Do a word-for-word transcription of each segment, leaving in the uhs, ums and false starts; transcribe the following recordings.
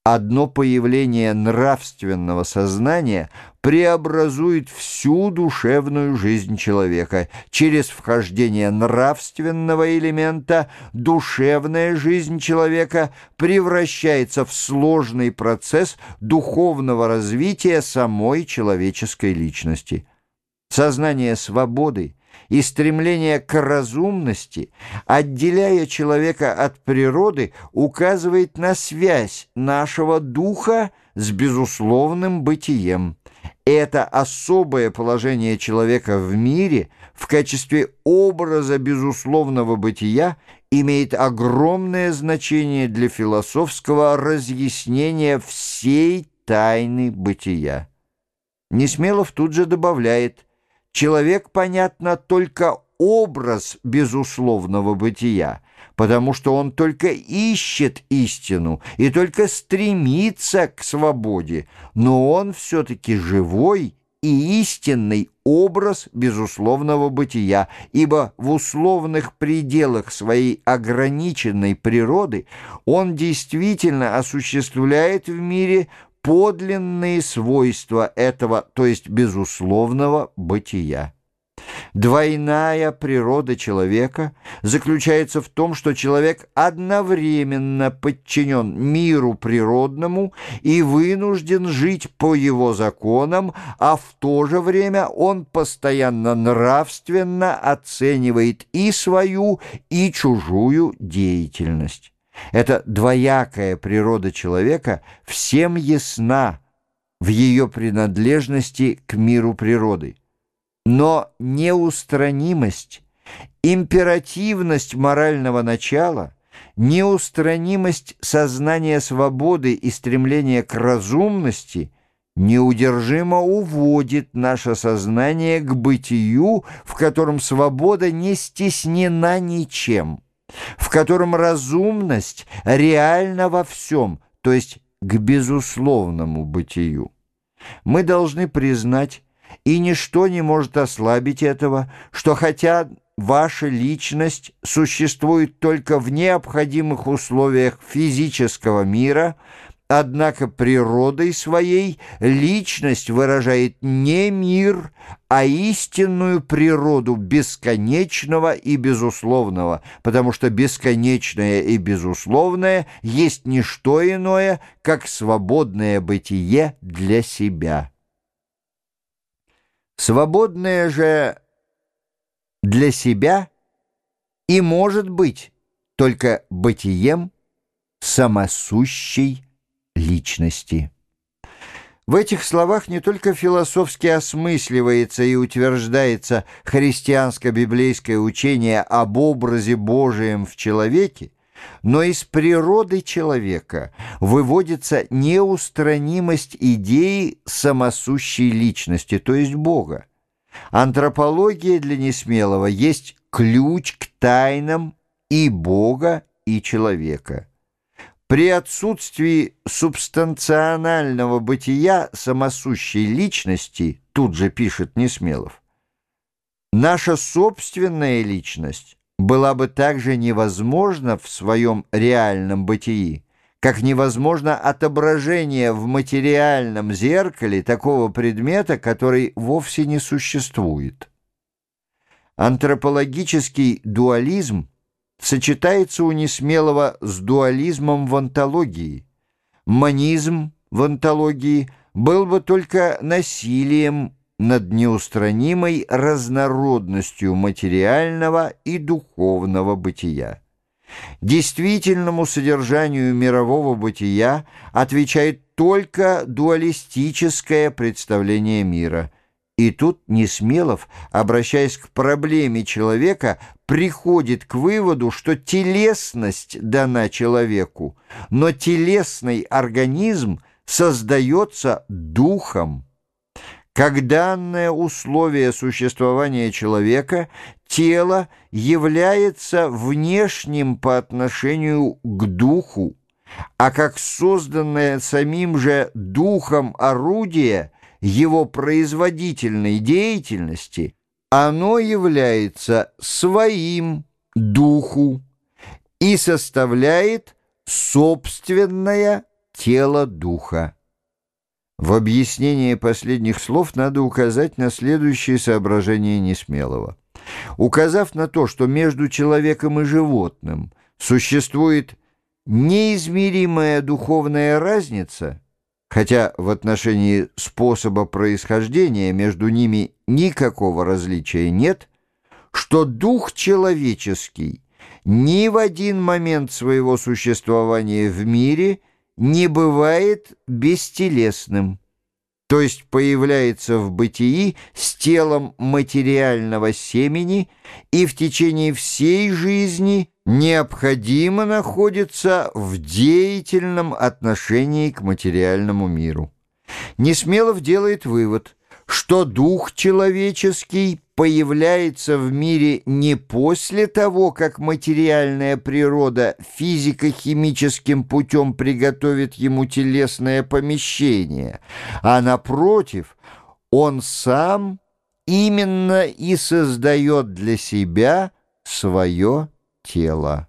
Одно появление нравственного сознания преобразует всю душевную жизнь человека. Через вхождение нравственного элемента душевная жизнь человека превращается в сложный процесс духовного развития самой человеческой личности. Сознание свободы и стремление к разумности, отделяя человека от природы, указывает на связь нашего духа с безусловным бытием. Это особое положение человека в мире в качестве образа безусловного бытия имеет огромное значение для философского разъяснения всей тайны бытия. Несмелов тут же добавляет: человек, понятно, только образ безусловного бытия, потому что он только ищет истину и только стремится к свободе, но он все-таки живой и истинный образ безусловного бытия, ибо в условных пределах своей ограниченной природы он действительно осуществляет в мире подлинные свойства этого, то есть безусловного бытия. Двойная природа человека заключается в том, что человек одновременно подчинен миру природному и вынужден жить по его законам, а в то же время он постоянно нравственно оценивает и свою, и чужую деятельность. Эта двоякая природа человека всем ясна в ее принадлежности к миру природы. Но неустранимость, императивность морального начала, неустранимость сознания свободы и стремления к разумности неудержимо уводит наше сознание к бытию, в котором свобода не стеснена ничем, в котором разумность реальна во всем, то есть к безусловному бытию. Мы должны признать, и ничто не может ослабить этого, что хотя ваша личность существует только в необходимых условиях физического мира, однако природой своей личность выражает не мир, а истинную природу бесконечного и безусловного, потому что бесконечное и безусловное есть не что иное, как свободное бытие для себя. Свободное же для себя и может быть только бытием самосущей личности. В этих словах не только философски осмысливается и утверждается христианско-библейское учение об образе Божием в человеке, но из природы человека выводится неустранимость идеи самосущей личности, то есть Бога. Антропология для Несмелого есть ключ к тайнам и Бога, и человека. При отсутствии субстанционального бытия самосущей личности, тут же пишет Несмелов, наша собственная личность была бы также невозможна в своем реальном бытии, как невозможно отображение в материальном зеркале такого предмета, который вовсе не существует. Антропологический дуализм сочетается у Несмелого с дуализмом в онтологии. Монизм в онтологии был бы только насилием над неустранимой разнородностью материального и духовного бытия. Действительному содержанию мирового бытия отвечает только дуалистическое представление мира. И тут Несмелов, обращаясь к проблеме человека, приходит к выводу, что телесность дана человеку, но телесный организм создается духом. Как данное условие существования человека, тело является внешним по отношению к духу, а как созданное самим же духом орудие его производительной деятельности, оно является своим духу и составляет собственное тело духа. В объяснении последних слов надо указать на следующее соображение Несмелого. Указав на то, что между человеком и животным существует неизмеримая духовная разница, хотя в отношении способа происхождения между ними никакого различия нет, что дух человеческий ни в один момент своего существования в мире не бывает бестелесным, то есть появляется в бытии с телом материального семени и в течение всей жизни необходимо находится в деятельном отношении к материальному миру. Несмелов делает вывод, что дух человеческий появляется в мире не после того, как материальная природа физико-химическим путем приготовит ему телесное помещение, а напротив, он сам именно и создает для себя свое тело.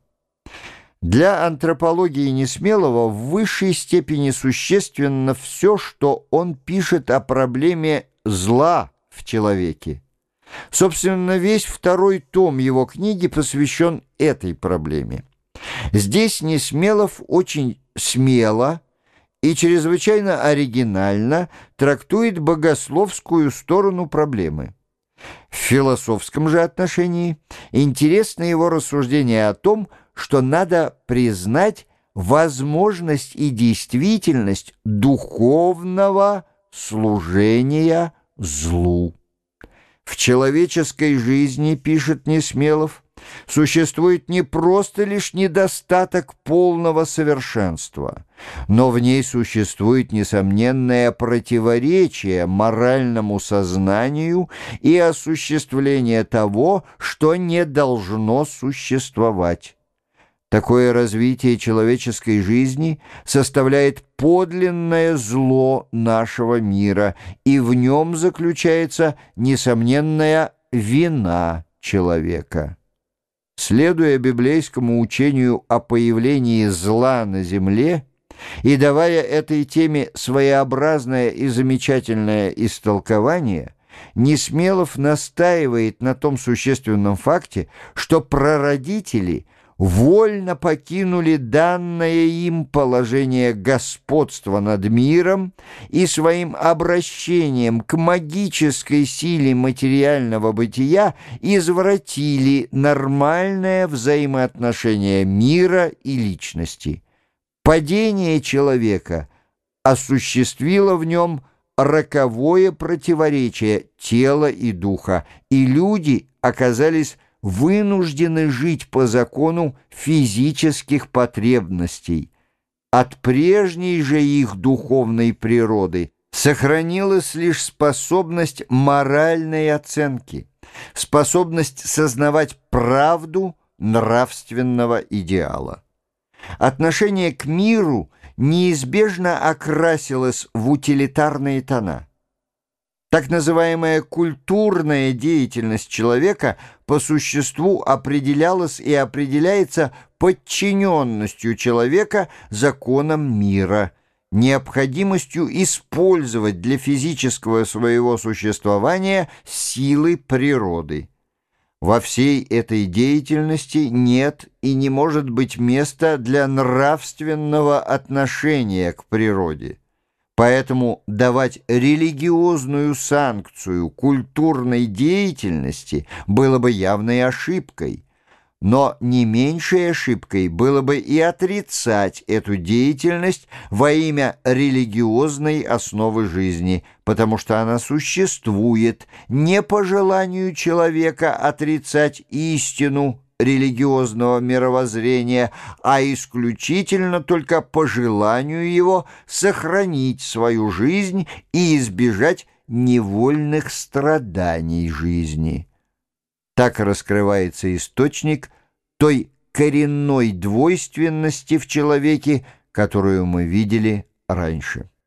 Для антропологии Несмелого в высшей степени существенно все, что он пишет о проблеме зла в человеке. Собственно, весь второй том его книги посвящен этой проблеме. Здесь Несмелов очень смело и чрезвычайно оригинально трактует богословскую сторону проблемы. В философском же отношении интересно его рассуждение о том, что надо признать возможность и действительность духовного служения злу. В человеческой жизни, пишет Несмелов, существует не просто лишь недостаток полного совершенства, но в ней существует несомненное противоречие моральному сознанию и осуществление того, что не должно существовать. Такое развитие человеческой жизни составляет подлинное зло нашего мира, и в нем заключается несомненная вина человека. Следуя библейскому учению о появлении зла на земле и давая этой теме своеобразное и замечательное истолкование, Несмелов настаивает на том существенном факте, что прародители вольно покинули данное им положение господства над миром и своим обращением к магической силе материального бытия извратили нормальное взаимоотношение мира и личности. Падение человека осуществило в нем роковое противоречие тела и духа, и люди оказались вынуждены жить по закону физических потребностей. От прежней же их духовной природы сохранилась лишь способность моральной оценки, способность сознавать правду нравственного идеала. Отношение к миру неизбежно окрасилось в утилитарные тона. Так называемая культурная деятельность человека по существу определялась и определяется подчиненностью человека законам мира, необходимостью использовать для физического своего существования силы природы. Во всей этой деятельности нет и не может быть места для нравственного отношения к природе. Поэтому давать религиозную санкцию культурной деятельности было бы явной ошибкой. Но не меньшей ошибкой было бы и отрицать эту деятельность во имя религиозной основы жизни, потому что она существует не по желанию человека отрицать истину религиозного мировоззрения, а исключительно только по желанию его сохранить свою жизнь и избежать невольных страданий жизни. Так раскрывается источник той коренной двойственности в человеке, которую мы видели раньше.